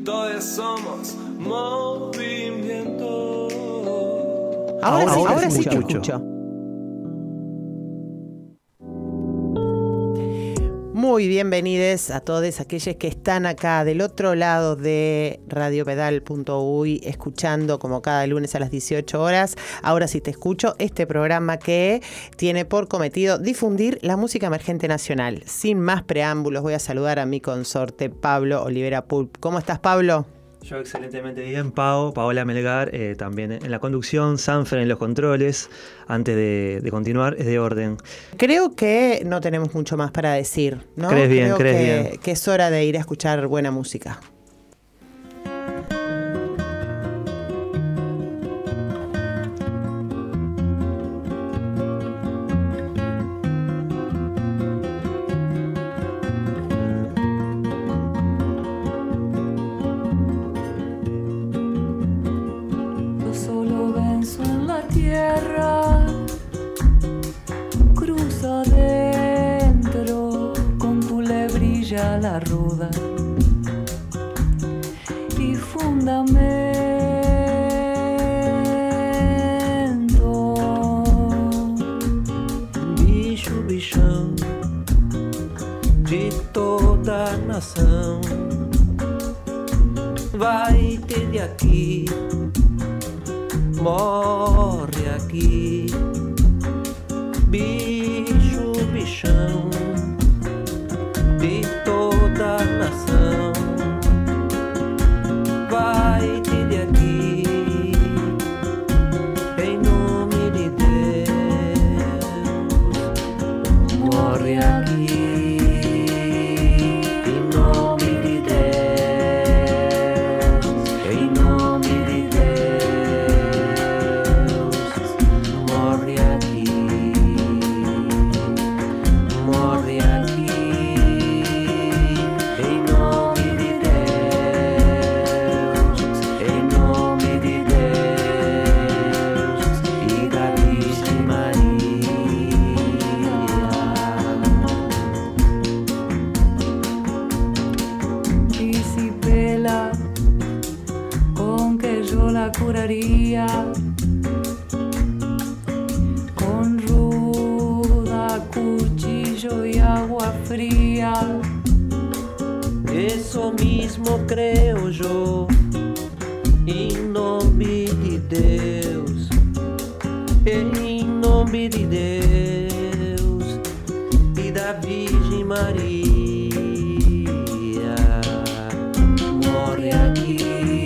todos somos movimiento. Ahora sí te escucho. Muy bienvenidos a todos aquellos que están acá del otro lado de radiopedal.uy escuchando como cada lunes a las 18 horas. Ahora sí te escucho, este programa que tiene por cometido difundir la música emergente nacional. Sin más preámbulos, voy a saludar a mi consorte Pablo Olivera Pulp. ¿Cómo estás, Pablo? Yo excelentemente bien, Paola Melgar, también en la conducción, Sanfer en los controles. Antes de continuar, es de orden. Creo que no tenemos mucho más para decir, ¿no? Crees bien. Que es hora de ir a escuchar buena música. La ruda y fundamento bichão de toda a nação vai ter de aqui, morre aqui, bichão de toda a nação vai te de aqui, em nome de Deus, morre aqui, em nome de Deus, em nome de Deus, morre aqui, morre aqui. Curaría con ruda, cuchillo y agua fría. Eso mismo creo yo, em nome de Deus, em nome de Deus e da Virgem Maria, morre aqui.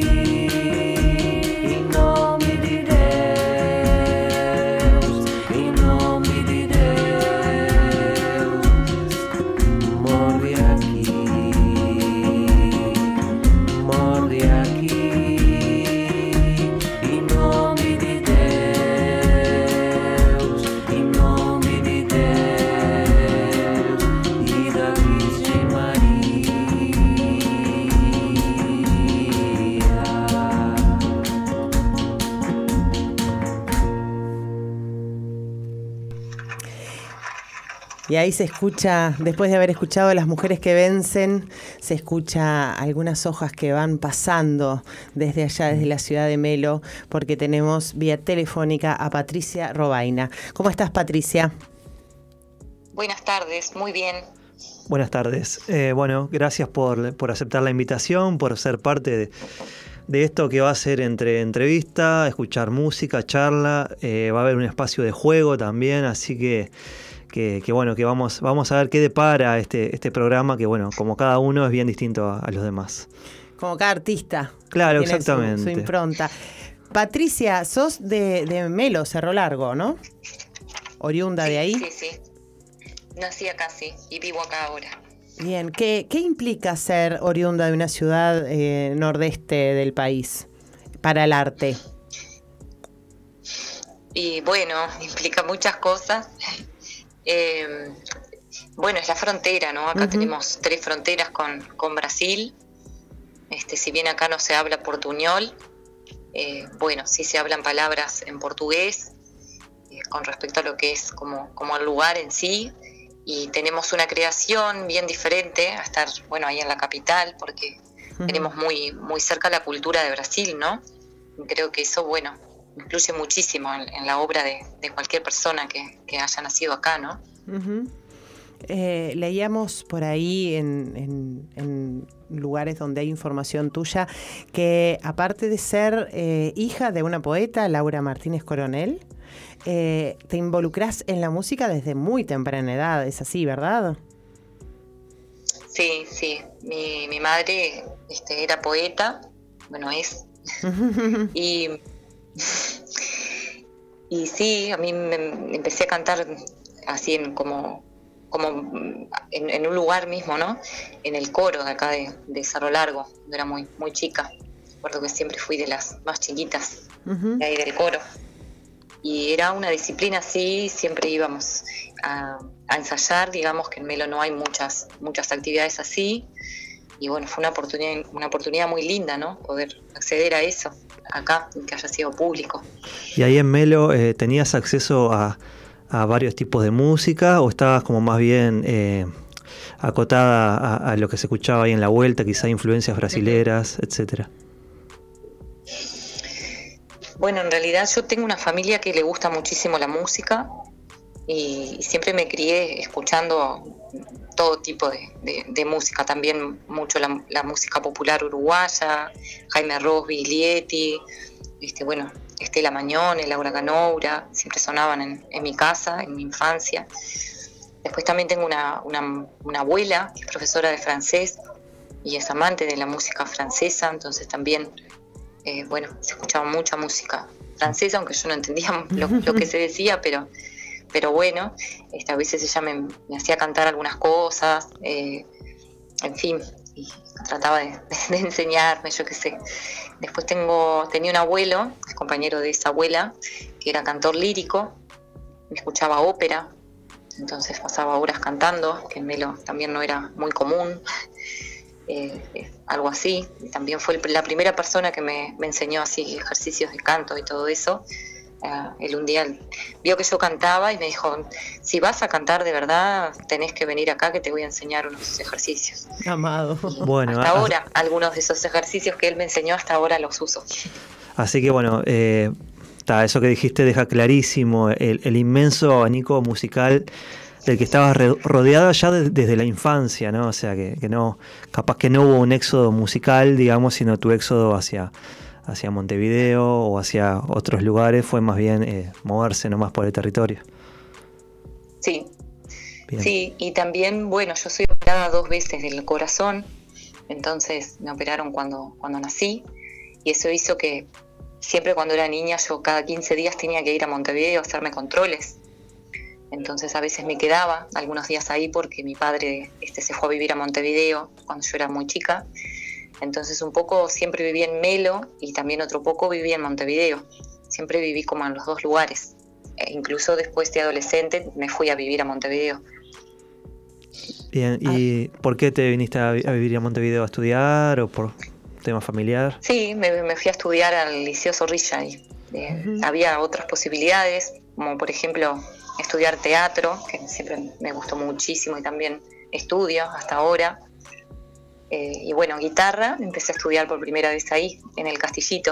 Y ahí se escucha, después de haber escuchado Las Mujeres que Vencen, se escucha algunas hojas que van pasando desde allá, desde la ciudad de Melo, porque tenemos vía telefónica a Patricia Robaina. ¿Cómo estás, Patricia? Buenas tardes, muy bien. Buenas tardes. Bueno, gracias por aceptar la invitación, por ser parte de esto que va a ser entre entrevista, escuchar música, charla. Va a haber un espacio de juego también, así que bueno, que vamos a ver qué depara este programa, que bueno, como cada uno es bien distinto a los demás. Como cada artista. Claro, tiene exactamente. Su impronta. Patricia, sos de Melo, Cerro Largo, ¿no? Oriunda de ahí. Sí. Nací acá, sí, y vivo acá ahora. Bien, ¿qué implica ser oriunda de una ciudad nordeste del país para el arte? Y bueno, implica muchas cosas. Bueno, es la frontera, ¿no? Acá tenemos 3 fronteras con Brasil. Si bien acá no se habla portuñol, bueno, sí se hablan palabras en portugués con respecto a lo que es como el lugar en sí. Y tenemos una creación bien diferente a estar, bueno, ahí en la capital, porque tenemos muy, muy cerca la cultura de Brasil, ¿no? Y creo que eso, bueno, influye muchísimo en la obra de cualquier persona que haya nacido acá, ¿no? Uh-huh. Leíamos por ahí en lugares donde hay información tuya que aparte de ser hija de una poeta, Laura Martínez Coronel, te involucrás en la música desde muy temprana edad, es así, ¿verdad? Sí, sí. Mi madre era poeta, bueno, es. y sí, a mí me empecé a cantar así como en un lugar mismo, ¿no? En el coro de acá de Cerro Largo, cuando era muy, muy chica. Recuerdo que siempre fui de las más chiquitas de ahí del coro. Y era una disciplina así, siempre íbamos a ensayar, digamos que en Melo no hay muchas actividades así. Y bueno, fue una oportunidad muy linda, ¿no? Poder acceder a eso acá, y que haya sido público. ¿Y ahí en Melo tenías acceso a varios tipos de música o estabas como más bien acotada a lo que se escuchaba ahí en la vuelta, quizá influencias brasileras, etcétera? Bueno, en realidad yo tengo una familia que le gusta muchísimo la música y siempre me crié escuchando todo tipo de música, también mucho la música popular uruguaya, Jaime Ross, Biglietti, bueno, Estela Mañone, Laura Canoura, siempre sonaban en mi casa, en mi infancia. Después también tengo una abuela que es profesora de francés y es amante de la música francesa, entonces también, se escuchaba mucha música francesa, aunque yo no entendía lo que se decía, pero bueno, a veces ella me hacía cantar algunas cosas, en fin, y trataba de enseñarme, yo qué sé. Después tenía un abuelo, compañero de esa abuela, que era cantor lírico, me escuchaba ópera, entonces pasaba horas cantando, que en Melo también no era muy común, algo así. Y también fue la primera persona que me enseñó así ejercicios de canto y todo eso. Él un día vio que yo cantaba y me dijo, si vas a cantar de verdad, tenés que venir acá que te voy a enseñar unos ejercicios. Amado. Bueno, hasta ahora, algunos de esos ejercicios que él me enseñó, hasta ahora los uso. Así que bueno, eso que dijiste deja clarísimo el inmenso abanico musical del que estabas rodeada ya desde la infancia, ¿no? O sea, que no, capaz que no hubo un éxodo musical, digamos, sino tu éxodo hacia Montevideo o hacia otros lugares fue más bien moverse nomás por el territorio. Sí. Bien. Sí, y también, bueno, yo soy operada 2 veces del corazón, entonces me operaron cuando nací, y eso hizo que siempre cuando era niña yo cada 15 días tenía que ir a Montevideo a hacerme controles. Entonces a veces me quedaba algunos días ahí porque mi padre se fue a vivir a Montevideo cuando yo era muy chica. Entonces un poco siempre viví en Melo y también otro poco viví en Montevideo. Siempre viví como en los 2 lugares. Incluso después de adolescente me fui a vivir a Montevideo. Bien, ¿y por qué te viniste a vivir a Montevideo a estudiar o por tema familiar? Sí, me fui a estudiar al Liceo Zorrilla y había otras posibilidades, como por ejemplo estudiar teatro, que siempre me gustó muchísimo y también estudio hasta ahora. Y bueno, guitarra, empecé a estudiar por primera vez ahí, en el Castillito.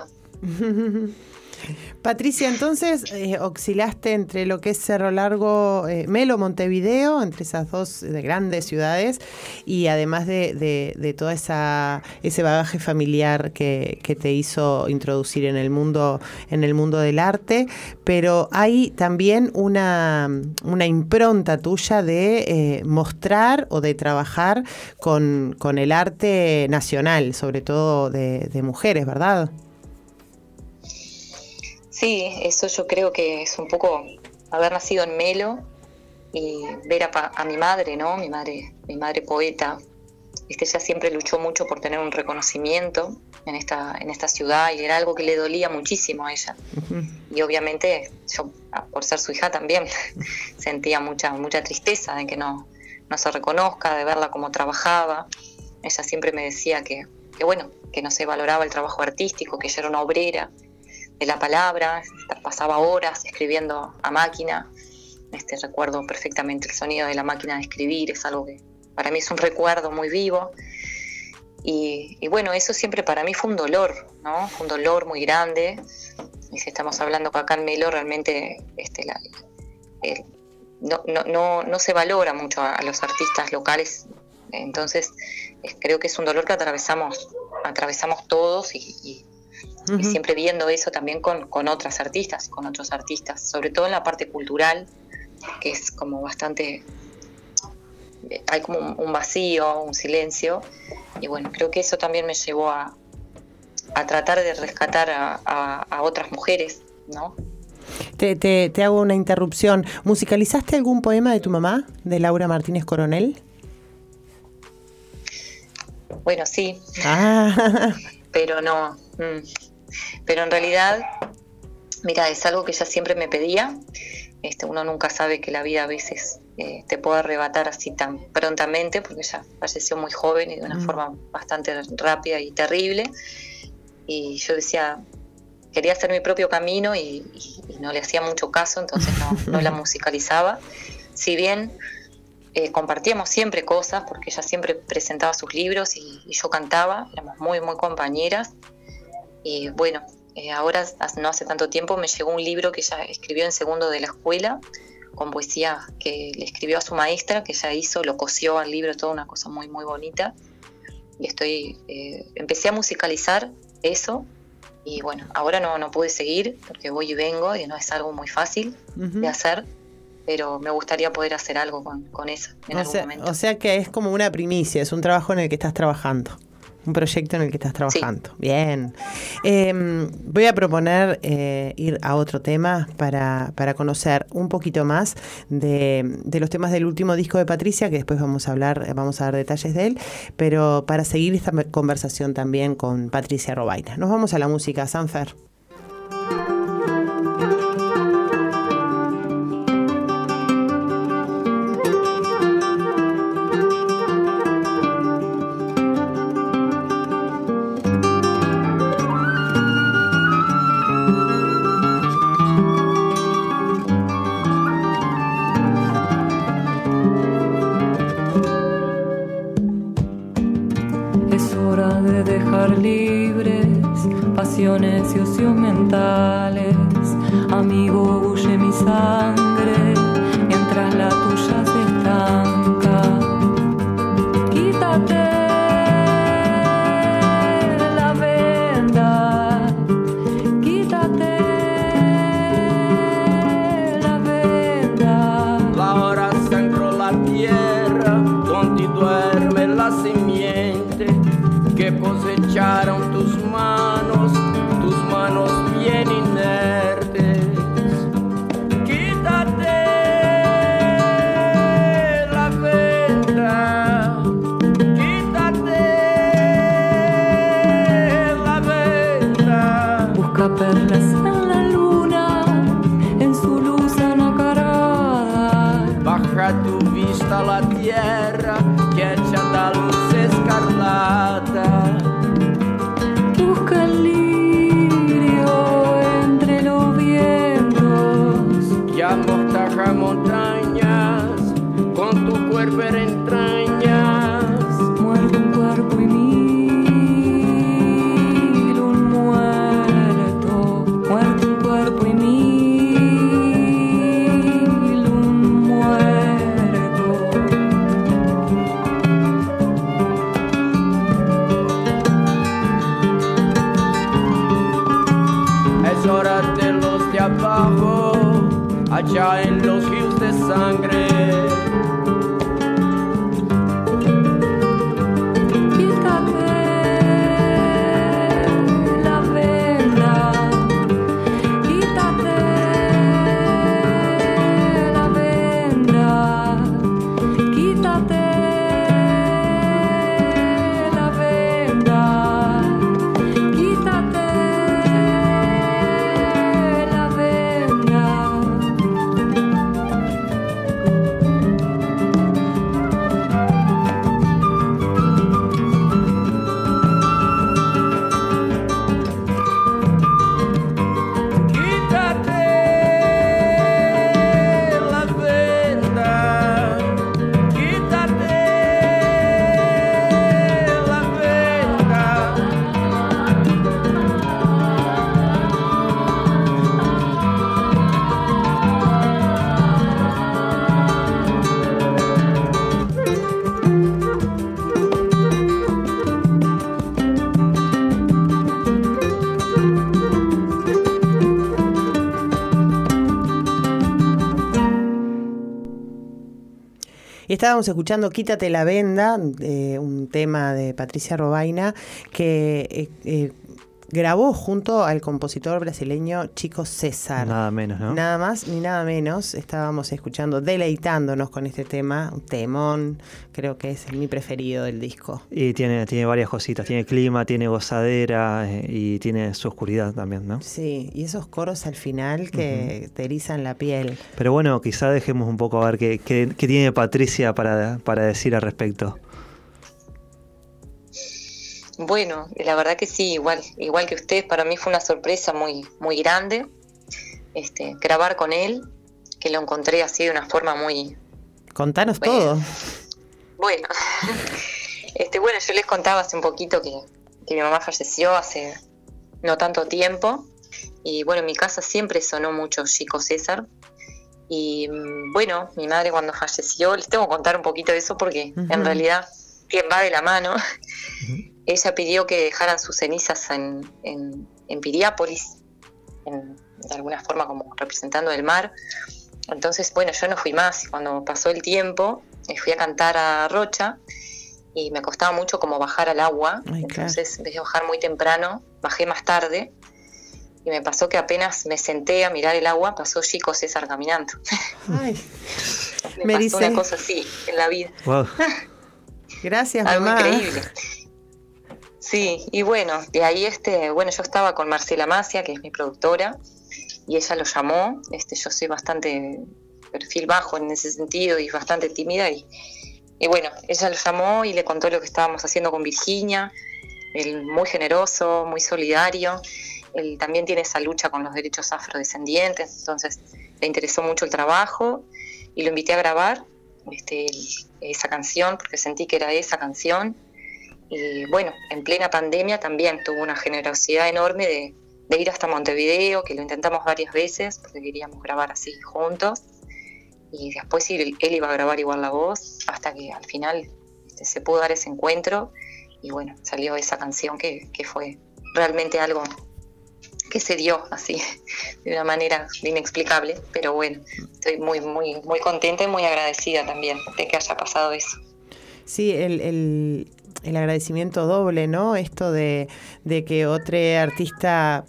Patricia, entonces oscilaste entre lo que es Cerro Largo, Melo, Montevideo, entre esas 2 grandes ciudades, y además de todo ese bagaje familiar que te hizo introducir en el mundo del arte, pero hay también una impronta tuya de mostrar o de trabajar con el arte nacional, sobre todo de mujeres, ¿verdad? Sí, eso yo creo que es un poco haber nacido en Melo y ver a mi madre, ¿no? Mi madre poeta. Ella siempre luchó mucho por tener un reconocimiento en esta ciudad y era algo que le dolía muchísimo a ella. Y obviamente yo, por ser su hija también, sentía mucha tristeza de que no se reconozca, de verla cómo trabajaba. Ella siempre me decía que no se valoraba el trabajo artístico, que ella era una obrera de la palabra, pasaba horas escribiendo a máquina. Recuerdo perfectamente el sonido de la máquina de escribir, es algo que para mí es un recuerdo muy vivo. Y bueno, eso siempre para mí fue un dolor, ¿no? Fue un dolor muy grande. Y si estamos hablando acá en Melo, realmente no se valora mucho a los artistas locales. Entonces creo que es un dolor que atravesamos todos y siempre viendo eso también con otros artistas, sobre todo en la parte cultural, que es como bastante, hay como un vacío, un silencio, y bueno, creo que eso también me llevó a tratar de rescatar a otras mujeres, ¿no? Te hago una interrupción. ¿Musicalizaste algún poema de tu mamá, de Laura Martínez Coronel? Bueno, sí. Ah. Pero no. Pero en realidad, mira, es algo que ella siempre me pedía. Uno nunca sabe que la vida a veces te puede arrebatar así tan prontamente, porque ella falleció muy joven y de una forma bastante rápida y terrible. Y yo decía, quería hacer mi propio camino y no le hacía mucho caso, entonces no la musicalizaba. Si bien compartíamos siempre cosas, porque ella siempre presentaba sus libros y yo cantaba, éramos muy, muy compañeras. Y bueno, ahora, no hace tanto tiempo, me llegó un libro que ella escribió en segundo de la escuela, con poesía que le escribió a su maestra, que ella lo cosió al libro, toda una cosa muy, muy bonita. Y empecé a musicalizar eso. Y bueno, ahora no pude seguir porque voy y vengo y no es algo muy fácil de hacer, pero me gustaría poder hacer algo con eso en algún momento. O sea que es como una primicia, es un trabajo en el que estás trabajando, un proyecto en el que estás trabajando. Sí. Bien. Voy a proponer ir a otro tema para conocer un poquito más de los temas del último disco de Patricia, que después vamos a dar detalles de él, pero para seguir esta conversación también con Patricia Robaina. Nos vamos a la música, Sanfer. Pasiones y ocios mentales, amigo, bulle mi sangre, mientras la tuya se estanca. Quítate la venda, quítate la venda. La hora sangró la tierra, donde duerme la simiente que cosecharon tus manos bien inertes. Quítate la venda, quítate la venda. Busca perlas en la luna, en su luz anacarada. Baja tu vista a la tierra, que echa da luz escarlata. Busca el lirio entre los vientos que amortaja montañas con tu cuerpo en entrañas. Muerde un cuerpo y mil un muerto. Muerde un cuerpo y mil un muerto. Es hora de los de abajo, allá en los ríos de sangre. Quítate la venda, quítate la venda, quítate la venda, quítate. Y estábamos escuchando Quítate la venda, un tema de Patricia Robaina, que grabó junto al compositor brasileño Chico César. Nada menos, ¿no? Nada más ni nada menos. Estábamos escuchando, deleitándonos con este tema, un temón, creo que es mi preferido del disco. Y tiene varias cositas, tiene clima, tiene gozadera y tiene su oscuridad también, ¿no? Sí, y esos coros al final que te erizan la piel. Pero bueno, quizá dejemos un poco a ver qué tiene Patricia para decir al respecto. Bueno, la verdad que sí, igual que ustedes, para mí fue una sorpresa muy, muy grande grabar con él, que lo encontré así de una forma muy... Contanos todo. Bueno, bueno, yo les contaba hace un poquito que mi mamá falleció hace no tanto tiempo, y bueno, en mi casa siempre sonó mucho Chico César, y bueno, mi madre cuando falleció, les tengo que contar un poquito de eso porque en realidad quien va de la mano... Ella pidió que dejaran sus cenizas en Piriápolis, de alguna forma como representando el mar. Entonces, bueno, yo no fui más. Cuando pasó el tiempo, fui a cantar a Rocha y me costaba mucho como bajar al agua. Ay, entonces, en vez de bajar muy temprano, bajé más tarde. Y me pasó que apenas me senté a mirar el agua, pasó Chico César caminando. Ay, me pasó una cosa así en la vida. Wow. Gracias, algo mamá. Increíble. Sí, y bueno, de ahí yo estaba con Marcela Macia, que es mi productora, y ella lo llamó. Yo soy bastante perfil bajo en ese sentido y bastante tímida, y bueno, ella lo llamó y le contó lo que estábamos haciendo con Virginia. Él muy generoso, muy solidario. Él también tiene esa lucha con los derechos afrodescendientes, entonces le interesó mucho el trabajo y lo invité a grabar esa canción, porque sentí que era esa canción. Y bueno, en plena pandemia también tuvo una generosidad enorme de ir hasta Montevideo, que lo intentamos varias veces porque queríamos grabar así juntos, y después él iba a grabar igual la voz, hasta que al final se pudo dar ese encuentro, y bueno, salió esa canción que fue realmente algo que se dio así de una manera inexplicable, pero bueno, estoy muy, muy, muy contenta y muy agradecida también de que haya pasado eso. Sí, el agradecimiento doble, ¿no? Esto de que otro artista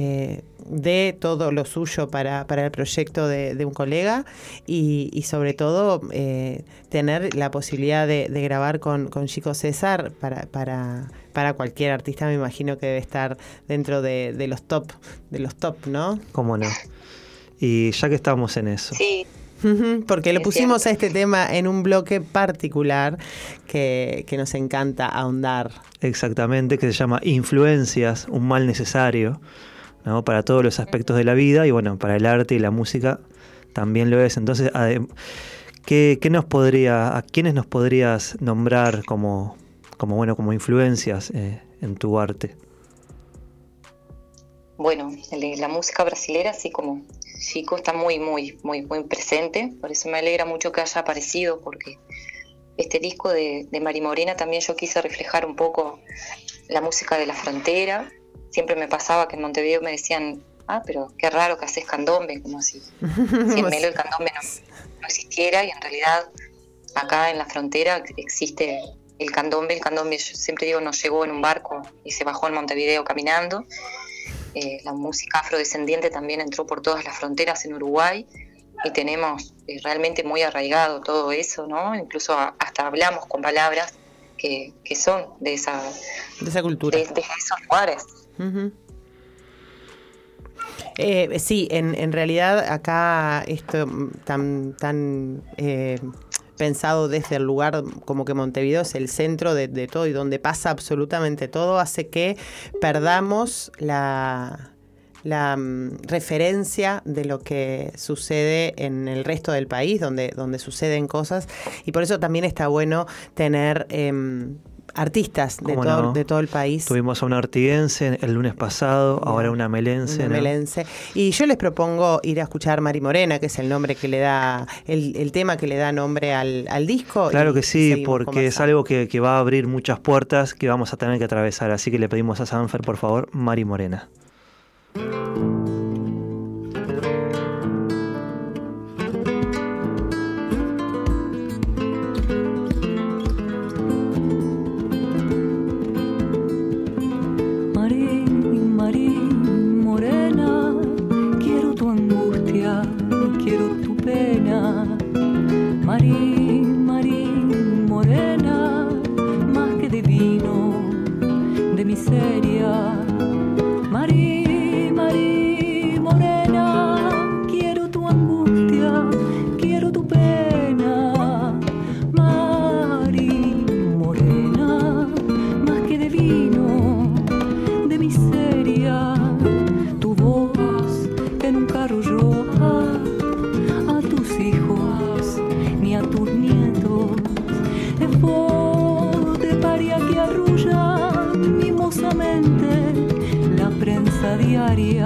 dé todo lo suyo para el proyecto de un colega y sobre todo tener la posibilidad de grabar con Chico César para cualquier artista. Me imagino que debe estar dentro de los top, ¿no? ¿Cómo no? Y ya que estamos en eso. Sí. Porque lo pusimos a este tema en un bloque particular que nos encanta ahondar. Exactamente, que se llama Influencias, un mal necesario, ¿no? Para todos los aspectos de la vida, y bueno, para el arte y la música también lo es. Entonces, ¿a quiénes nos podrías nombrar como influencias en tu arte? Bueno, la música brasilera, así como Chico, está muy, muy, muy, muy presente. Por eso me alegra mucho que haya aparecido, porque este disco de Mari Morena también yo quise reflejar un poco la música de la frontera. Siempre me pasaba que en Montevideo me decían, pero qué raro que haces candombe, como si en Melo el candombe no existiera, y en realidad acá en la frontera existe el candombe. El candombe, yo siempre digo, nos llegó en un barco y se bajó en Montevideo caminando. La música afrodescendiente también entró por todas las fronteras en Uruguay, y tenemos realmente muy arraigado todo eso, ¿no? Incluso hasta hablamos con palabras que son de esa cultura, de esos lugares. Uh-huh. Sí, en realidad acá esto tan pensado desde el lugar como que Montevideo es el centro de todo y donde pasa absolutamente todo, hace que perdamos la referencia de lo que sucede en el resto del país, donde suceden cosas, y por eso también está bueno tener artistas de todo el país. Tuvimos a una artiguense el lunes pasado, ahora una melense. Y yo les propongo ir a escuchar Mari Morena, que es el nombre que le da, el tema que le da nombre al disco. Claro que sí, porque es algo que va a abrir muchas puertas que vamos a tener que atravesar. Así que le pedimos a Sanfer, por favor, Mari Morena. memoria, tu voz que nunca arrulló a tus hijos ni a tus nietos. Es voz de paria que arrulla mimosamente la prensa diaria.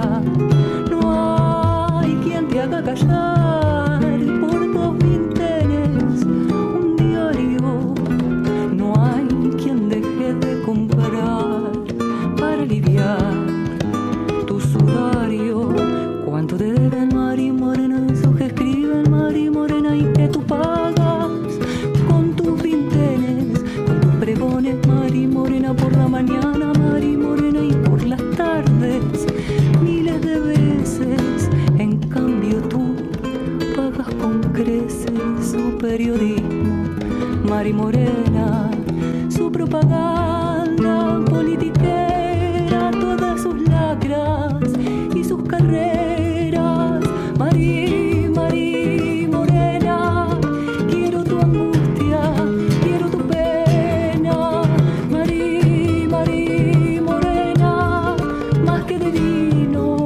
No hay quien te haga callar por 2 vintenes un diario. No hay quien deje de comprar para aliviar tu sudario. Cuánto te deben Mari Morena, esos que escriben Mari Morena y que tú pagas con tus vintenes, con tus pregones Mari Morena por la mañana, Mari Morena y por las tardes, miles de veces. En cambio tú pagas con creces su periodismo, Mari Morena, su propaganda politiquera, todas sus lacras y sus carreras. Mari Morena, quiero tu angustia, quiero tu pena. Mari Morena, más que de vino.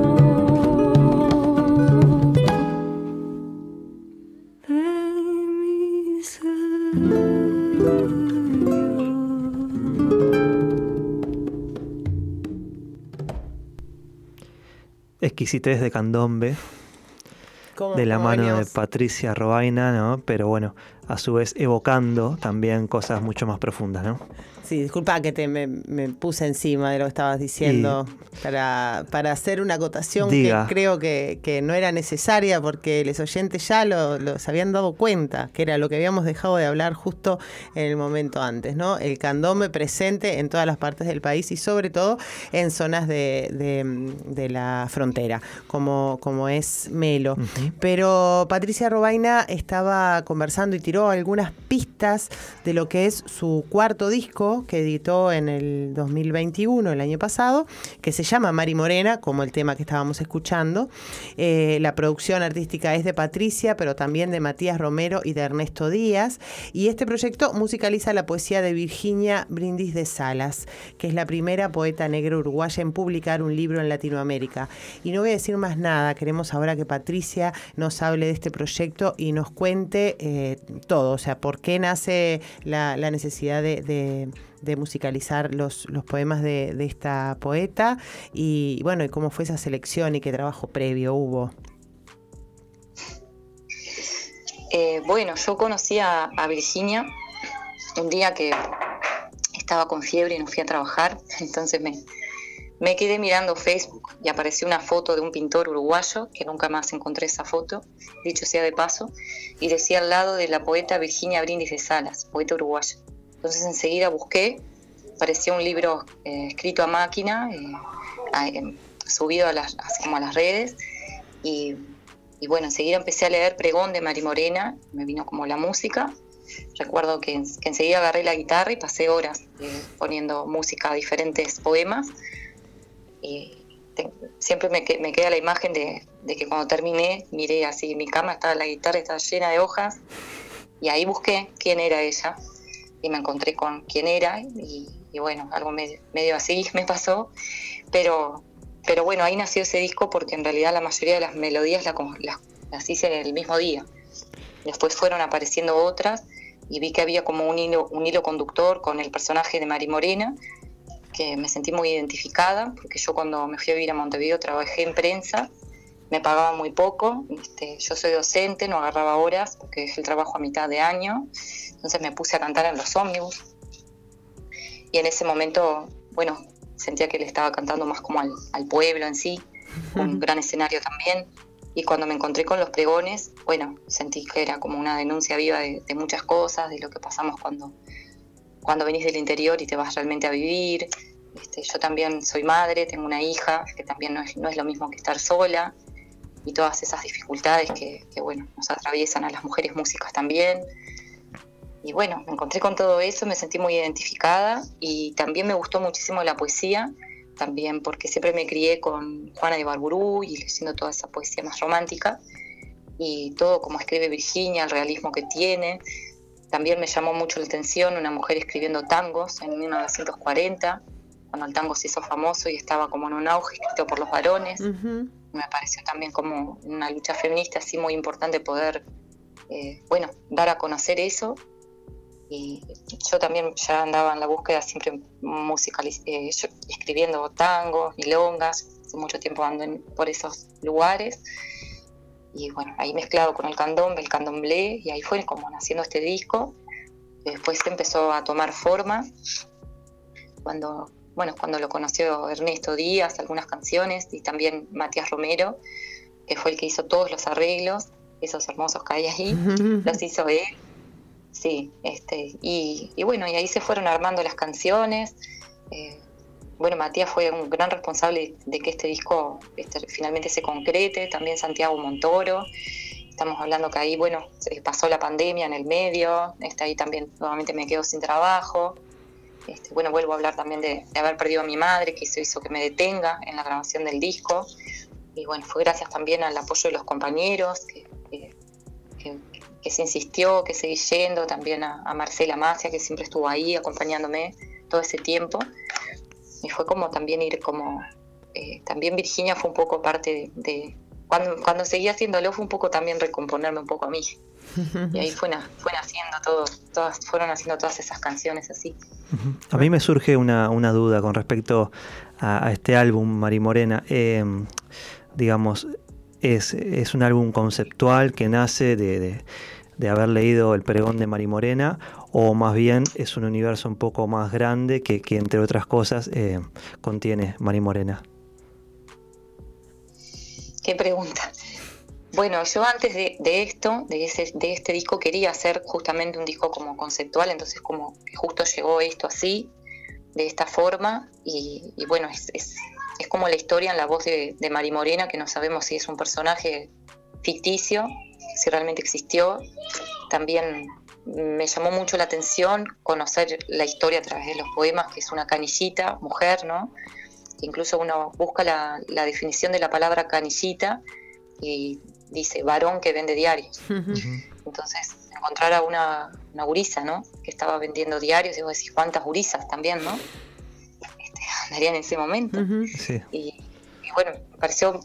De miseria. Exquisitez de candombe, de la mano de Patricia Robaina, ¿no? Pero bueno, a su vez evocando también cosas mucho más profundas, ¿no? Sí, disculpa que me puse encima de lo que estabas diciendo para hacer una acotación que creo que no era necesaria porque los oyentes ya se habían dado cuenta que era lo que habíamos dejado de hablar justo en el momento antes, ¿no? El candombe presente en todas las partes del país y sobre todo en zonas de la frontera, como es Melo. Uh-huh. Pero Patricia Robaina estaba conversando y tiró algunas pistas de lo que es su cuarto disco que editó en el 2021, el año pasado, que se llama Mari Morena, como el tema que estábamos escuchando. La producción artística es de Patricia, pero también de Matías Romero y de Ernesto Díaz. Y este proyecto musicaliza la poesía de Virginia Brindis de Salas, que es la primera poeta negra uruguaya en publicar un libro en Latinoamérica. Y no voy a decir más nada, queremos ahora que Patricia nos hable de este proyecto y nos cuente todo, o sea, por qué nace la necesidad de musicalizar los poemas de esta poeta y bueno, y cómo fue esa selección y qué trabajo previo hubo. Bueno, yo conocí a Virginia un día que estaba con fiebre y no fui a trabajar, entonces me quedé mirando Facebook y apareció una foto de un pintor uruguayo, que nunca más encontré esa foto, dicho sea de paso, y decía al lado de la poeta Virginia Brindis de Salas, poeta uruguaya. Entonces enseguida busqué, apareció un libro escrito a máquina, subido así como a las redes, y bueno, enseguida empecé a leer Pregón de Mari Morena, me vino como la música. Recuerdo que enseguida agarré la guitarra y pasé horas poniendo música a diferentes poemas. Y siempre me queda la imagen de que cuando terminé, miré así, mi cama estaba, la guitarra estaba llena de hojas, y ahí busqué quién era ella. Y me encontré con quién era y bueno, algo medio así me pasó, pero bueno, ahí nació ese disco porque en realidad la mayoría de las melodías las hice el mismo día. Después fueron apareciendo otras y vi que había como un hilo conductor con el personaje de Mari Morena, que me sentí muy identificada, porque yo cuando me fui a vivir a Montevideo trabajé en prensa, me pagaban muy poco, yo soy docente, no agarraba horas porque dejé el trabajo a mitad de año, entonces me puse a cantar en los ómnibus y en ese momento, bueno, sentía que le estaba cantando más como al pueblo en sí, un gran escenario también, y cuando me encontré con los pregones, bueno, sentí que era como una denuncia viva de muchas cosas, de lo que pasamos cuando venís del interior y te vas realmente a vivir. Yo también soy madre, tengo una hija, que también no es lo mismo que estar sola, y todas esas dificultades que bueno, nos atraviesan a las mujeres músicas también. Y bueno, me encontré con todo eso, me sentí muy identificada y también me gustó muchísimo la poesía, también porque siempre me crié con Juana de Ibarburu y leyendo toda esa poesía más romántica y todo como escribe Virginia, el realismo que tiene. También me llamó mucho la atención una mujer escribiendo tangos en 1940, cuando el tango se hizo famoso y estaba como en un auge, escrito por los varones. Me pareció también como una lucha feminista así muy importante poder, dar a conocer eso. Y yo también ya andaba en la búsqueda siempre escribiendo tangos, milongas, hace mucho tiempo ando por esos lugares. Y bueno, ahí mezclado con el candomblé, y ahí fue como naciendo este disco. Después empezó a tomar forma cuando lo conoció Ernesto Díaz, algunas canciones, y también Matías Romero, que fue el que hizo todos los arreglos, esos hermosos que hay ahí, los hizo él. Sí, y ahí se fueron armando las canciones. Matías fue un gran responsable de que este disco finalmente se concrete, también Santiago Montoro. Estamos hablando que ahí, pasó la pandemia en el medio, ahí también nuevamente me quedo sin trabajo. Vuelvo a hablar también de haber perdido a mi madre, que eso hizo que me detenga en la grabación del disco. Y fue gracias también al apoyo de los compañeros, que se insistió, que seguí yendo, también a Marcela Macia, que siempre estuvo ahí acompañándome todo ese tiempo. Y fue como también también Virginia fue un poco parte de cuando seguía haciéndolo, fue un poco también recomponerme un poco a mí. Y ahí fueron haciendo todas esas canciones así. A mí me surge una duda con respecto a este álbum, Mari Morena. Digamos, es un álbum conceptual que nace de haber leído el pregón de Mari Morena, o más bien es un universo un poco más grande que entre otras cosas contiene Mari Morena. Qué pregunta. Bueno, yo antes de este disco quería hacer justamente un disco como conceptual, entonces como que justo llegó esto así, de esta forma, y es como la historia en la voz de Mari Morena, que no sabemos si es un personaje ficticio, si realmente existió. También me llamó mucho la atención conocer la historia a través de los poemas, que es una canillita, mujer, ¿no? Incluso uno busca la definición de la palabra canillita y dice varón que vende diarios. Entonces, encontrar a una gurisa, ¿no?, que estaba vendiendo diarios, y vos decís, ¿cuántas gurisas también, no? Andarían en ese momento. Sí. Y me pareció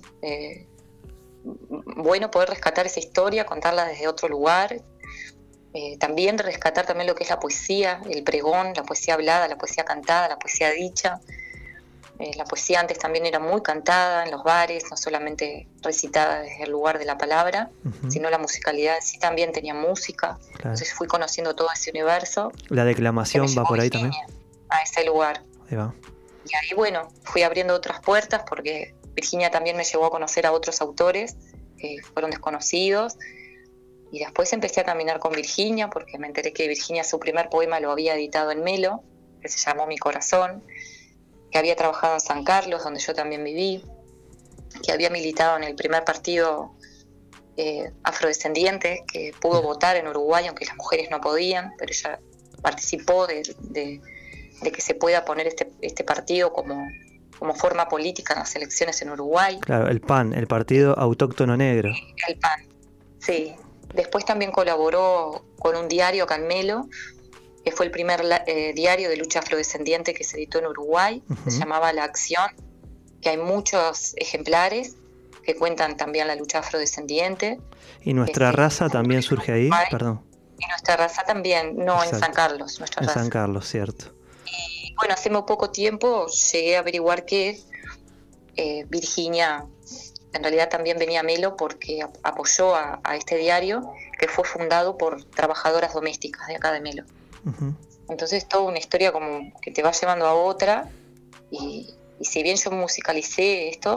bueno poder rescatar esa historia, contarla desde otro lugar. También rescatar también lo que es la poesía, el pregón, la poesía hablada, la poesía cantada, la poesía dicha. La poesía antes también era muy cantada en los bares, no solamente recitada desde el lugar de la palabra, sino la musicalidad sí también tenía música. Claro. Entonces fui conociendo todo ese universo. La declamación va por ahí también. A ese lugar. Ahí va. Y ahí, fui abriendo otras puertas, porque Virginia también me llevó a conocer a otros autores que fueron desconocidos. Y después empecé a caminar con Virginia, porque me enteré que Virginia su primer poema lo había editado en Melo, que se llamó Mi Corazón, que había trabajado en San Carlos, donde yo también viví, que había militado en el primer partido afrodescendiente, que pudo votar en Uruguay, aunque las mujeres no podían, pero ella participó de que se pueda poner este partido como forma política en las elecciones en Uruguay. Claro, el PAN, el Partido Autóctono Negro. El PAN, sí. Después también colaboró con un diario, Canmelo, que fue el primer diario de lucha afrodescendiente que se editó en Uruguay. Se llamaba La Acción, que hay muchos ejemplares que cuentan también la lucha afrodescendiente. ¿Y Nuestra Raza también surge ahí? Uruguay. Perdón. Y Nuestra Raza también, no. Exacto. En San Carlos, Nuestra Raza. En San Carlos, cierto. Y hace muy poco tiempo llegué a averiguar que Virginia en realidad también venía a Melo porque apoyó a este diario, que fue fundado por trabajadoras domésticas de acá de Melo. Entonces toda una historia como que te va llevando a otra, y si bien yo musicalicé esto,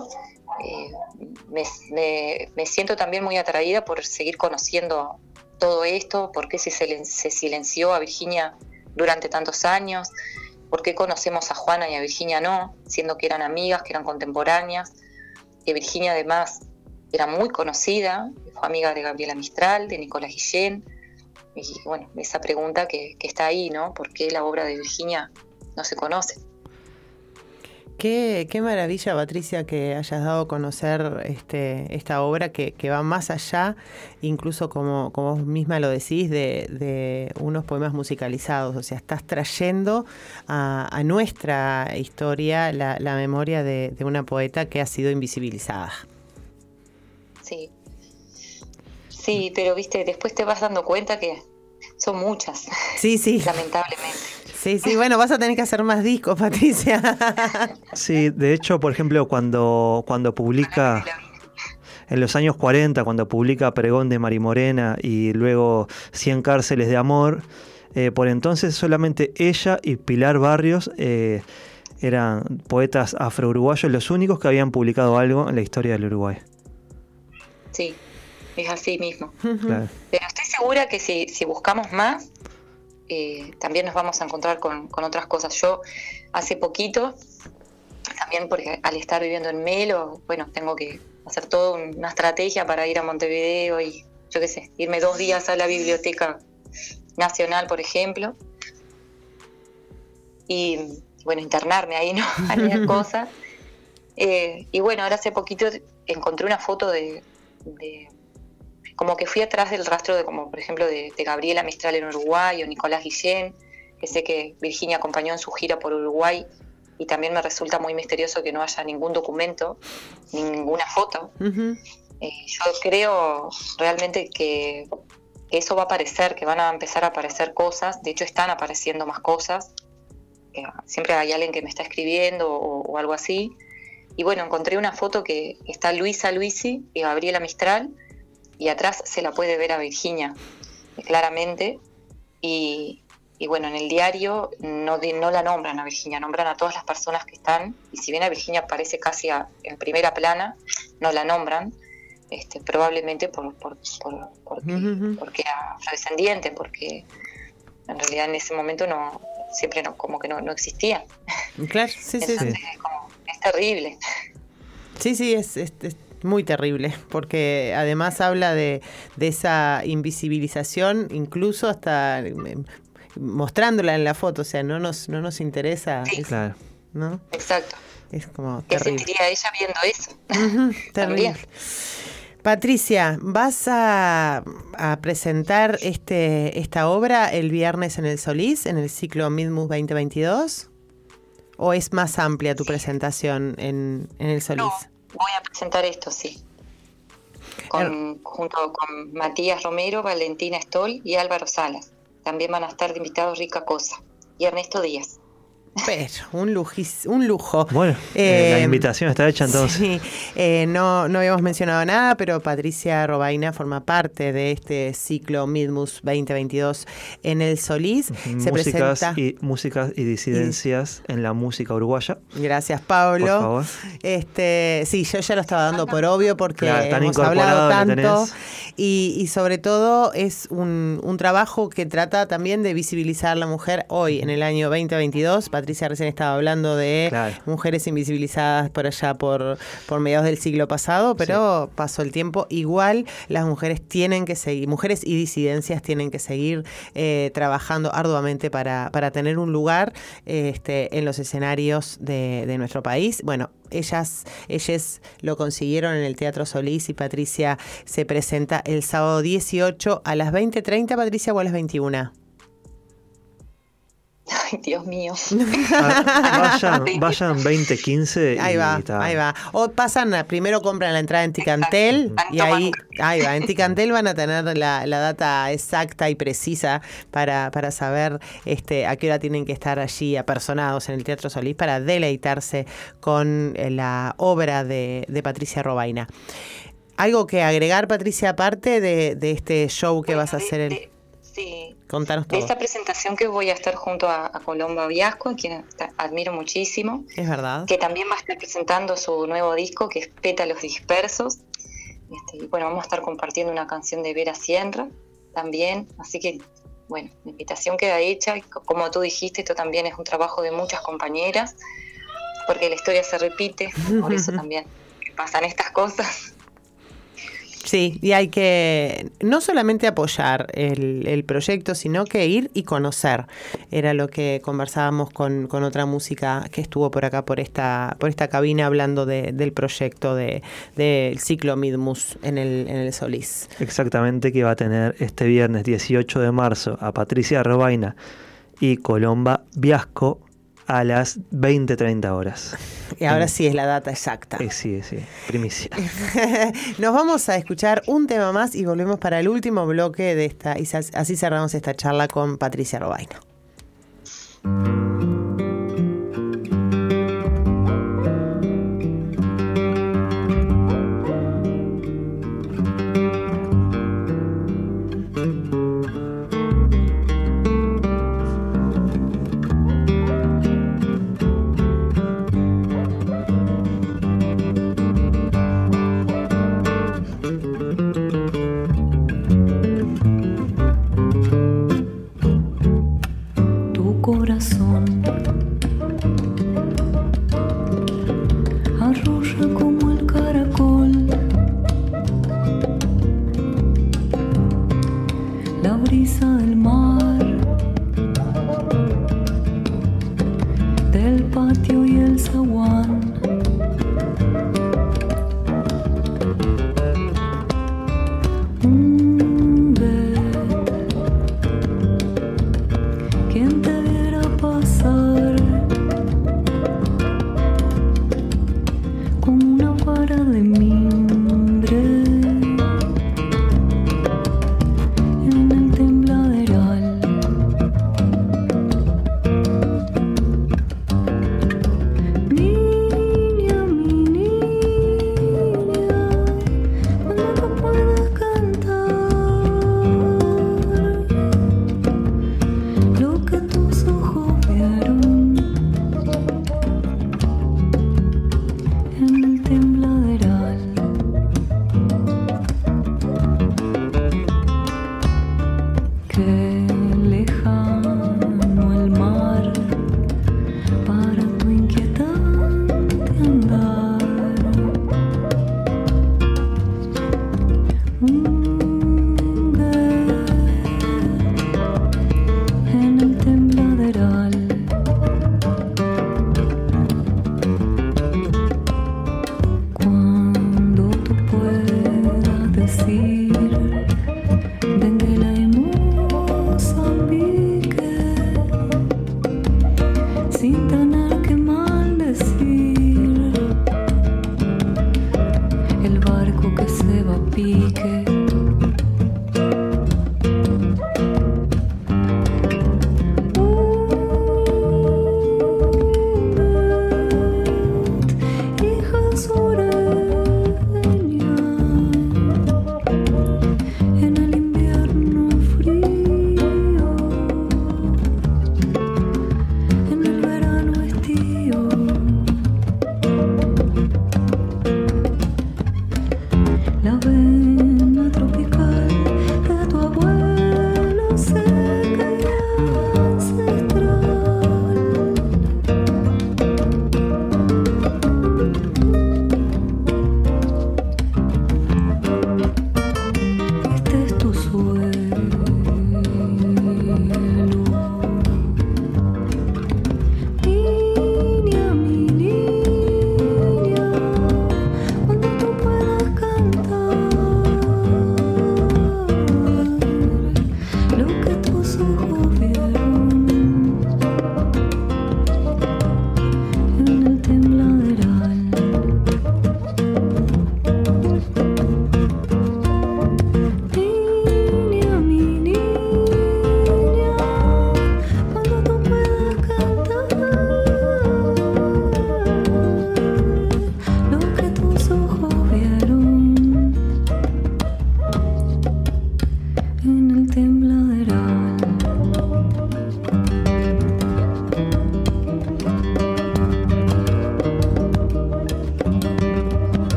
me siento también muy atraída por seguir conociendo todo esto, por qué se silenció a Virginia durante tantos años, por qué conocemos a Juana y a Virginia no, siendo que eran amigas, que eran contemporáneas, que Virginia además era muy conocida, fue amiga de Gabriela Mistral, de Nicolás Guillén. Y esa pregunta que está ahí, ¿no? ¿Por qué la obra de Virginia no se conoce? Qué maravilla, Patricia, que hayas dado a conocer esta obra que va más allá, incluso como vos misma lo decís, de unos poemas musicalizados. O sea, estás trayendo a nuestra historia la memoria de una poeta que ha sido invisibilizada. Sí. Sí, pero viste, después te vas dando cuenta que son muchas. Sí. Lamentablemente. Sí, bueno, vas a tener que hacer más discos, Patricia. Sí, de hecho, por ejemplo, cuando publica, en los años 40, cuando publica Pregón de Marimorena y luego 100 cárceles de amor, por entonces solamente ella y Pilar Barrios eran poetas afro-uruguayos, los únicos que habían publicado algo en la historia del Uruguay. Sí, es así mismo. Claro. Pero estoy segura que si buscamos más, también nos vamos a encontrar con otras cosas. Yo hace poquito, también porque al estar viviendo en Melo, bueno, tengo que hacer toda una estrategia para ir a Montevideo y, yo qué sé, irme 2 días a la Biblioteca Nacional, por ejemplo, y bueno, internarme ahí, ¿no? Haría cosas. Y bueno, ahora hace poquito encontré una foto de como que fui atrás del rastro de, como por ejemplo, de Gabriela Mistral en Uruguay o Nicolás Guillén, que sé que Virginia acompañó en su gira por Uruguay, y también me resulta muy misterioso que no haya ningún documento, ni ninguna foto. Yo creo realmente que eso va a aparecer, que van a empezar a aparecer cosas, de hecho están apareciendo más cosas, que siempre hay alguien que me está escribiendo o algo así, y bueno, encontré una foto que está Luisa Luisi y Gabriela Mistral, y atrás se la puede ver a Virginia claramente, y bueno, en el diario no la nombran a Virginia, nombran a todas las personas que están, y si bien a Virginia aparece casi en primera plana, no la nombran, probablemente porque era afrodescendiente, porque en realidad en ese momento como que no existía. Claro, sí. Entonces, es terrible. Sí, es muy terrible, porque además habla de esa invisibilización, incluso hasta mostrándola en la foto, o sea, no nos interesa. Sí, claro. ¿No? Exacto. Es como ¿Qué terrible. sentiría ella viendo eso? Terrible. También. Patricia, ¿vas a presentar esta obra el viernes en el Solís, en el ciclo Midmus 2022? ¿O es más amplia tu presentación en el Solís? No, voy a presentar esto, sí. Junto con Matías Romero, Valentina Stoll y Álvaro Salas. También van a estar de invitados Rica Cosa y Ernesto Díaz. Pero, un lujo. Bueno, la invitación está hecha entonces. Sí, no habíamos mencionado nada, pero Patricia Robaina forma parte de este ciclo Midmus 2022 en el Solís. Músicas y disidencias en la música uruguaya. Gracias, Pablo. Por favor. Sí, yo ya lo estaba dando por obvio porque claro, hemos hablado tanto. Y sobre todo es un trabajo que trata también de visibilizar a la mujer hoy, en el año 2022. Patricia recién estaba hablando de mujeres invisibilizadas por allá por mediados del siglo pasado, pero pasó el tiempo. Igual las mujeres tienen que seguir, mujeres y disidencias tienen que seguir trabajando arduamente para tener un lugar en los escenarios de nuestro país. Bueno, ellas lo consiguieron en el Teatro Solís y Patricia se presenta el sábado 18 a las 20:30, Patricia, o a las 21. Ay, Dios mío. Vayan 20:15 ahí va. O pasan, primero compran la entrada en Ticantel. Exacto. Y ahí va. En Ticantel van a tener la data exacta y precisa para saber a qué hora tienen que estar allí apersonados en el Teatro Solís para deleitarse con la obra de Patricia Robaina. ¿Algo que agregar, Patricia, aparte de este show que vas a hacer? Sí. Contanos todo. De esta presentación que voy a estar junto a Colomba Viasco, a quien admiro muchísimo. Es verdad. Que también va a estar presentando su nuevo disco, que es Pétalos Dispersos. Y bueno, vamos a estar compartiendo una canción de Vera Sierra también. Así que, bueno, la invitación queda hecha. Como tú dijiste, esto también es un trabajo de muchas compañeras, porque la historia se repite, por eso también pasan estas cosas. Sí, y hay que no solamente apoyar el proyecto, sino que ir y conocer. Era lo que conversábamos con otra música que estuvo por acá, por esta cabina, hablando del proyecto del ciclo Midmus en el Solís. Exactamente, que va a tener este viernes 18 de marzo a Patricia Robaina y Colomba Viasco a las 20:30 horas. Y ahora sí es la data exacta. Sí, primicia. Nos vamos a escuchar un tema más y volvemos para el último bloque de esta, y así cerramos esta charla con Patricia Robaina. En el tembladeral.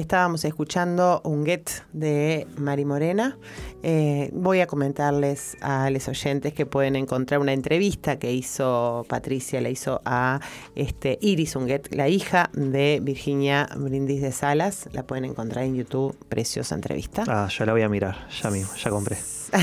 estábamos escuchando un Get de Mari Morena. Voy a comentarles a los oyentes que pueden encontrar una entrevista que hizo Patricia, le hizo a Iris Unguet, la hija de Virginia Brindis de Salas. La pueden encontrar en YouTube, preciosa entrevista. Ya la voy a mirar, ya mismo, ya compré.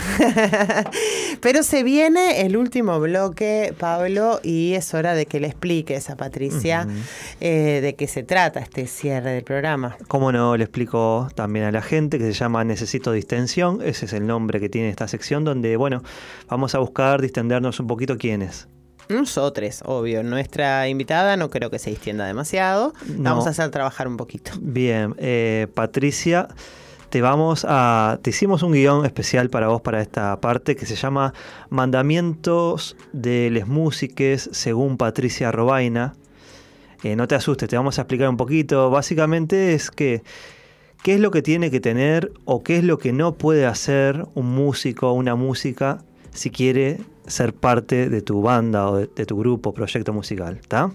Pero se viene el último bloque, Pablo, y es hora de que le expliques a Patricia de qué se trata este cierre del programa. Cómo no, le explico también a la gente, que se llama Necesito Distensión. Ese es el nombre que tiene esta sección, donde, bueno, vamos a buscar distendernos un poquito quién es. Nosotros, obvio. Nuestra invitada no creo que se distienda demasiado. No. Vamos a hacer trabajar un poquito. Bien, Patricia, te hicimos un guión especial para vos para esta parte que se llama Mandamientos de les músiques según Patricia Robaina. No te asustes, te vamos a explicar un poquito. Básicamente es que qué es lo que tiene que tener o qué es lo que no puede hacer un músico o una música si quiere ser parte de tu banda o de tu grupo, proyecto musical, ¿está?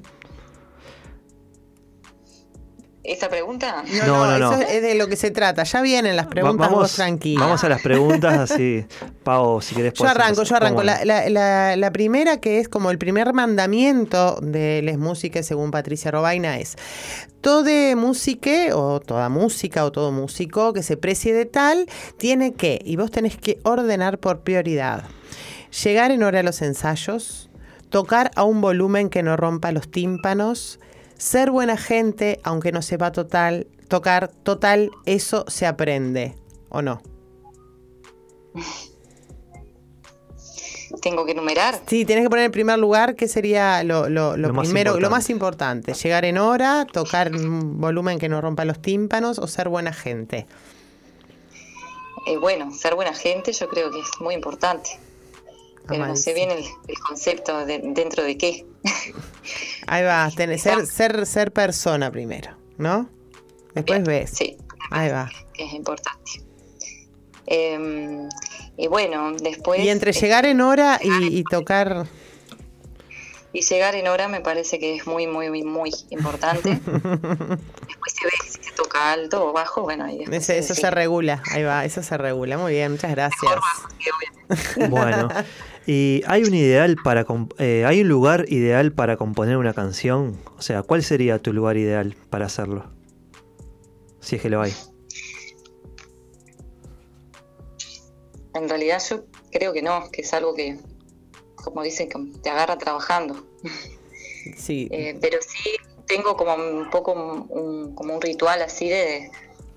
¿Esa pregunta? No. Eso es de lo que se trata. Ya vienen las preguntas, vos tranquila. Vamos a las preguntas así. Pau, si querés. Yo arranco. La primera, que es como el primer mandamiento de les músiques según Patricia Robaina, es: toda música o todo músico que se precie de tal tiene que, y vos tenés que ordenar por prioridad, llegar en hora a los ensayos, tocar a un volumen que no rompa los tímpanos, ser buena gente, aunque no sepa tocar, eso se aprende, ¿o no? ¿Tengo que enumerar? Sí, tienes que poner en primer lugar qué sería lo primero, lo más importante. Llegar en hora, tocar un volumen que no rompa los tímpanos o ser buena gente. Bueno, ser buena gente yo creo que es muy importante. Pero no sé bien el concepto de dentro de qué. Ahí va, ser persona primero, ¿no? Después bien, ves. Sí. Ahí va. Es importante. Y bueno, después... Y entre llegar en hora y tocar... Y llegar en hora me parece que es muy, muy, muy importante. Después se ve si se toca alto o bajo, bueno, ahí después eso se regula, ahí va, eso se regula. Muy bien, muchas gracias. Bueno, y hay hay un lugar ideal para componer una canción. O sea, ¿cuál sería tu lugar ideal para hacerlo? Si es que lo hay. En realidad yo creo que no, que es algo que, como dicen, que te agarra trabajando. Sí. Pero sí tengo como un poco como un ritual así de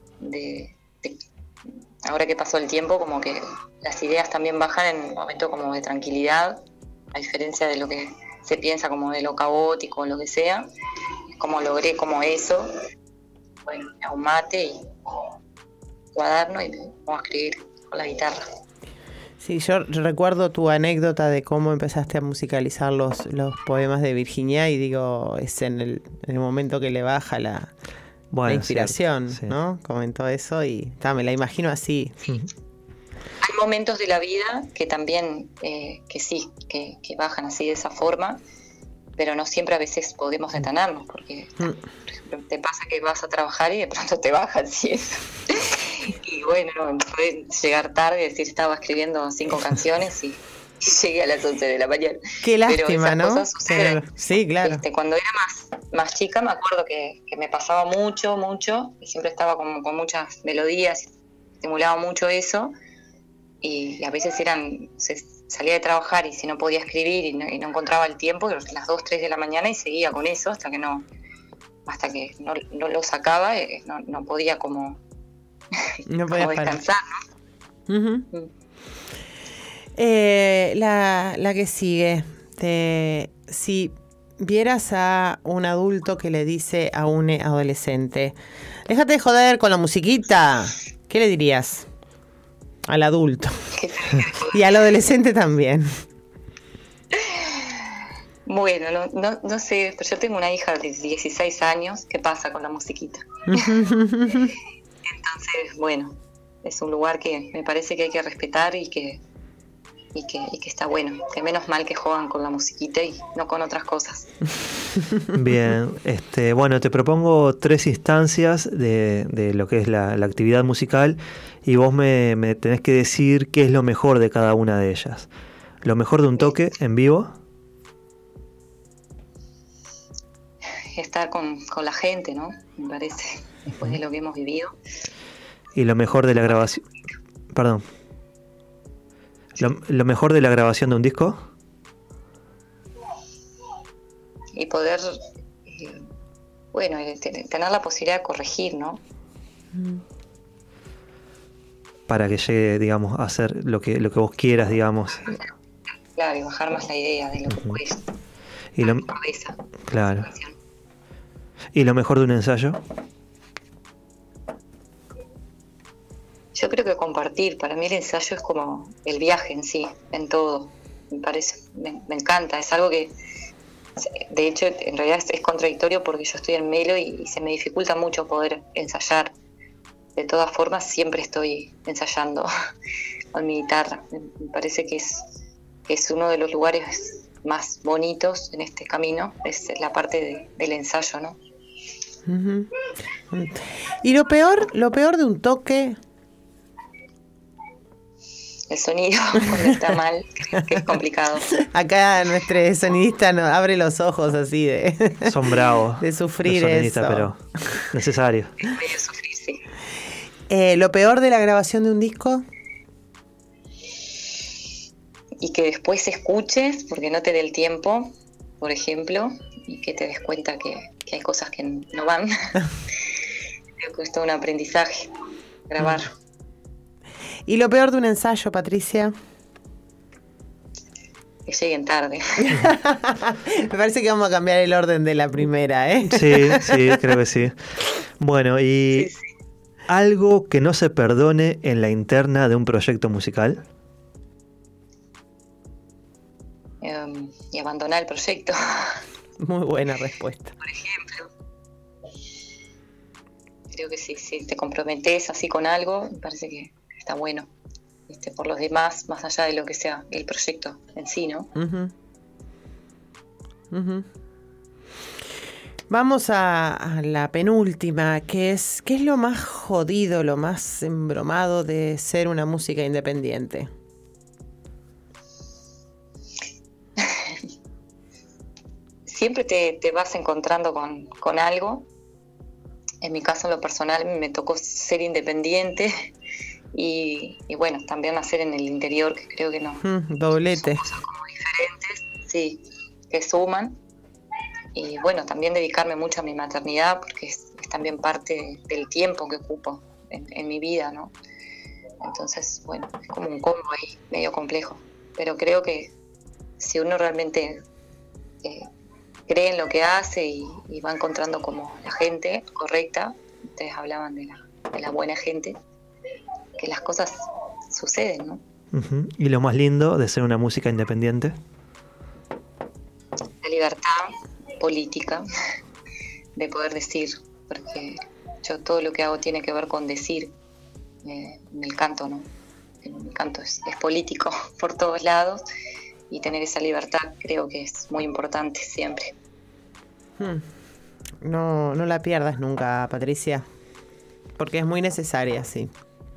ahora que pasó el tiempo, como que las ideas también bajan en un momento como de tranquilidad, a diferencia de lo que se piensa como de lo caótico o lo que sea. Es como logré como eso, bueno, a un mate y cuaderno y me pongo a escribir con la guitarra. Sí, yo recuerdo tu anécdota de cómo empezaste a musicalizar los poemas de Virginia y digo, es en el momento que le baja la inspiración, sí. ¿no? Comentó eso y me la imagino así. Hay momentos de la vida que también, que sí, que bajan así de esa forma, pero no siempre a veces podemos detenernos, porque por ejemplo, te pasa que vas a trabajar y de pronto te bajan, ¿sí? Eso. Y bueno, puede llegar tarde, decir, estaba escribiendo 5 canciones y llegué a las 11 de la mañana. Qué lástima, pero esas ¿no? cosas suceden. Sí, claro. Cuando era más chica me acuerdo que me pasaba mucho, y siempre estaba como con muchas melodías, estimulaba mucho eso, y a veces salía de trabajar y si no podía escribir y no encontraba el tiempo, las 2, 3 de la mañana y seguía con eso hasta que no lo sacaba, no podía como... No podías descansar, ¿no? Uh-huh. La que sigue. Si vieras a un adulto que le dice a un adolescente, déjate de joder con la musiquita, ¿qué le dirías? Al adulto. Y al adolescente también. Bueno, no sé, pero yo tengo una hija de 16 años. ¿Qué pasa con la musiquita? Entonces, bueno, es un lugar que me parece que hay que respetar y que está bueno. Que menos mal que juegan con la musiquita y no con otras cosas. Bien, bueno, te propongo 3 instancias de lo que es la actividad musical y vos me tenés que decir qué es lo mejor de cada una de ellas. Lo mejor de un toque en vivo. Estar con la gente, ¿no? Me parece, después de lo que hemos vivido. Y lo mejor de la grabación... Perdón. Lo mejor de la grabación de un disco. Y poder, tener la posibilidad de corregir, ¿no? Para que llegue, digamos, a hacer lo que vos quieras, digamos. Claro, y bajar más la idea de lo que puedes. Y lo, cabeza. Claro. ¿Y lo mejor de un ensayo? Yo creo que compartir. Para mí el ensayo es como el viaje en sí, en todo. Me parece, me encanta. Es algo que, de hecho, en realidad es contradictorio porque yo estoy en Melo y se me dificulta mucho poder ensayar. De todas formas, siempre estoy ensayando con mi guitarra. Me parece que es uno de los lugares más bonitos en este camino, es la parte del ensayo, ¿no? Uh-huh. ¿Y lo peor de un toque? El sonido, cuando está mal, que es complicado. Acá nuestro sonidista nos abre los ojos así de... Son bravos. De sufrir eso. Pero necesario. Es medio sufrir, sí. ¿Lo peor de la grabación de un disco? Y que después escuches, porque no te dé el tiempo, por ejemplo, y que te des cuenta que hay cosas que no van. Creo que es todo un aprendizaje, grabar. ¿Y lo peor de un ensayo, Patricia? Que lleguen tarde. Me parece que vamos a cambiar el orden de la primera, ¿eh? Sí, creo que sí. Bueno, y Sí. algo que no se perdone en la interna de un proyecto musical. Y abandonar el proyecto, Muy buena respuesta. por ejemplo. Creo que si te comprometes así con algo, me parece que está bueno. Por los demás, más allá de lo que sea el proyecto en sí, ¿no? Uh-huh. Uh-huh. Vamos a la penúltima, que es ¿qué es lo más jodido, lo más embromado de ser una música independiente? Siempre te vas encontrando con algo. En mi caso, en lo personal, me tocó ser independiente y bueno, también nacer en el interior, que creo que no. Doblete. Son cosas como diferentes, sí, que suman. Y bueno, también dedicarme mucho a mi maternidad, porque es también parte del tiempo que ocupo en mi vida, ¿no? Entonces, bueno, es como un combo ahí, medio complejo. Pero creo que si uno realmente cree en lo que hace y va encontrando como la gente correcta, ustedes hablaban de la buena gente, que las cosas suceden, ¿no? Uh-huh. ¿Y lo más lindo de ser una música independiente? La libertad política de poder decir, porque yo todo lo que hago tiene que ver con decir en el canto, ¿no? El canto es político por todos lados y tener esa libertad creo que es muy importante siempre. No la pierdas nunca, Patricia, porque es muy necesaria, sí.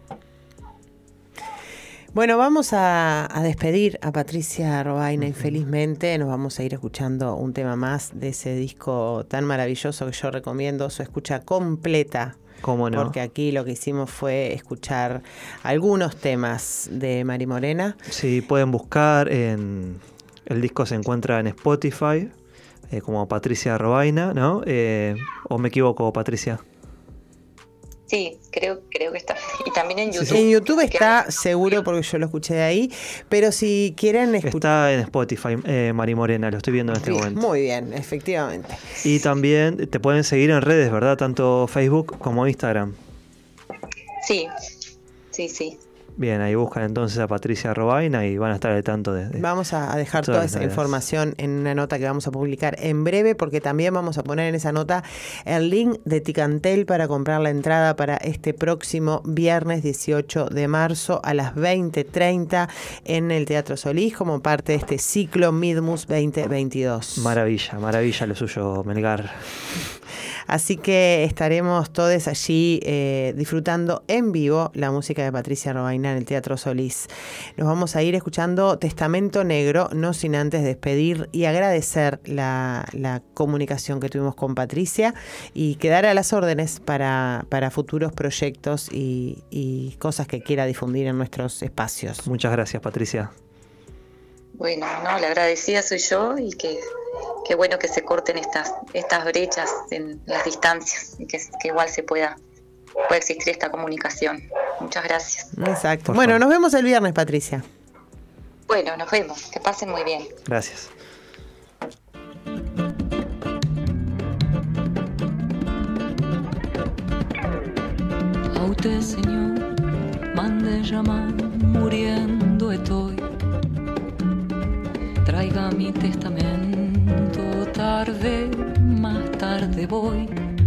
Bueno, vamos a despedir a Patricia Robaina. Infelizmente nos vamos a ir escuchando un tema más de ese disco tan maravilloso que yo recomiendo su escucha completa. ¿Cómo no? Porque aquí lo que hicimos fue escuchar algunos temas de Mari Morena. Sí, pueden buscar el disco se encuentra en Spotify como Patricia Robaina, ¿no? ¿O me equivoco, Patricia? Sí, creo que está. Y también en YouTube. Sí. En YouTube está seguro porque yo lo escuché de ahí, pero si quieren está en Spotify, Mari Morena, lo estoy viendo en este momento. Muy bien, efectivamente. Y también te pueden seguir en redes, ¿verdad? Tanto Facebook como Instagram. Sí. Bien, ahí buscan entonces a Patricia Robaina y van a estar al tanto de Vamos a dejar toda esa información en una nota que vamos a publicar en breve, porque también vamos a poner en esa nota el link de Ticantel para comprar la entrada para este próximo viernes 18 de marzo a las 20:30 en el Teatro Solís, como parte de este ciclo Midmus 2022. Maravilla lo suyo, Melgar. Así que estaremos todos allí disfrutando en vivo la música de Patricia Robaina en el Teatro Solís. Nos vamos a ir escuchando Testamento Negro, no sin antes despedir y agradecer la comunicación que tuvimos con Patricia y quedar a las órdenes para futuros proyectos y cosas que quiera difundir en nuestros espacios. Muchas gracias, Patricia. Bueno, no, la agradecida soy yo y qué bueno que se corten estas brechas en las distancias y que igual pueda existir esta comunicación. Muchas gracias. Exacto. Bueno, nos vemos el viernes, Patricia. Bueno, nos vemos. Que pasen muy bien. Gracias. A usted, Señor, mande llamar, muriendo estoy. Traiga mi testamento, tarde, más tarde voy.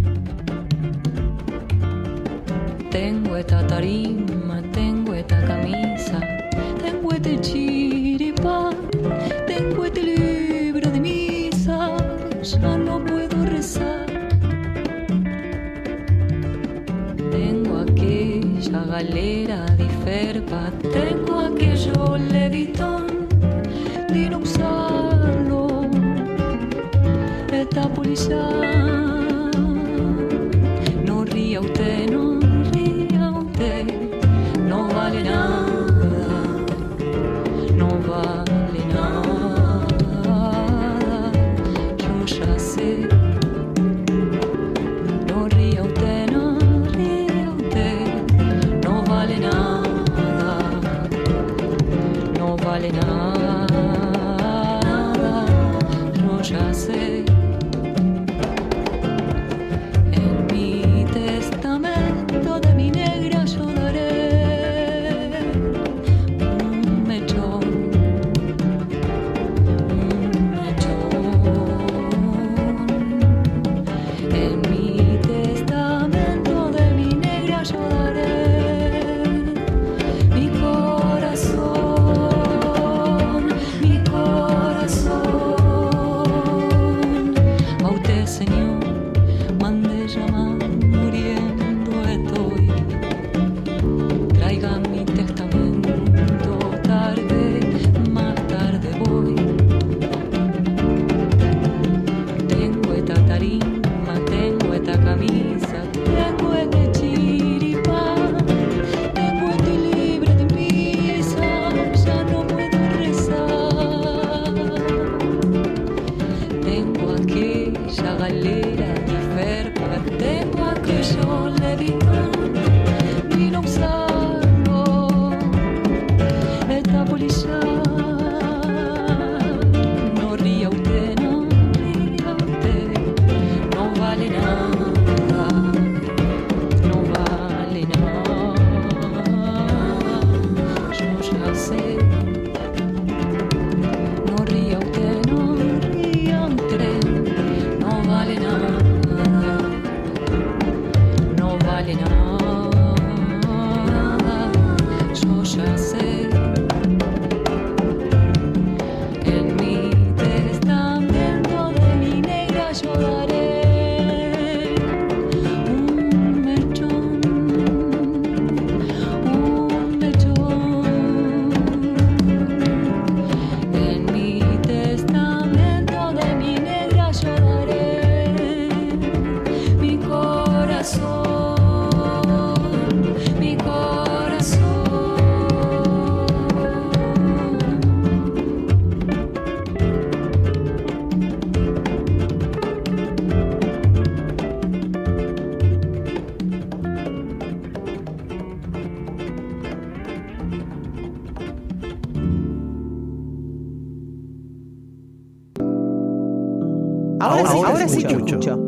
Tengo esta tarima, tengo esta camisa, tengo este chiripán, tengo este libro de misa, ya no puedo rezar. Tengo aquella galera de felpa, tengo aquello levitón de no usarlo, esta policía. No ría usted, no ría usted, no vale nada, no vale nada, yo ya sé. No ría usted, no ría usted, no vale nada, no vale nada. Ya sé, en mi testamento de mi negra yo daré un mechón, en mi testamento de mi negra yo daré mi corazón, mi corazón. Señor, mande llamar, muriendo estoy. Traiga mi testamento, tarde, más tarde voy. Tengo esta tarima, tengo esta camisa, tengo este chiripán, tengo este libro de misa, ya no puedo rezar. Tengo aquella galera de felpa, tengo aquello levitón y no usarlo, esta policía. No ría usted, no ría usted, no vale nada, no vale nada, yo ya sé. No ría usted, no ría usted, no vale nada, no vale nada, yo ya sé. En mi testamento de mi negra yo daré un mechón, un mechón. En mi testamento de mi negra yo daré mi corazón, mi corazón. Ahora sí te escucho.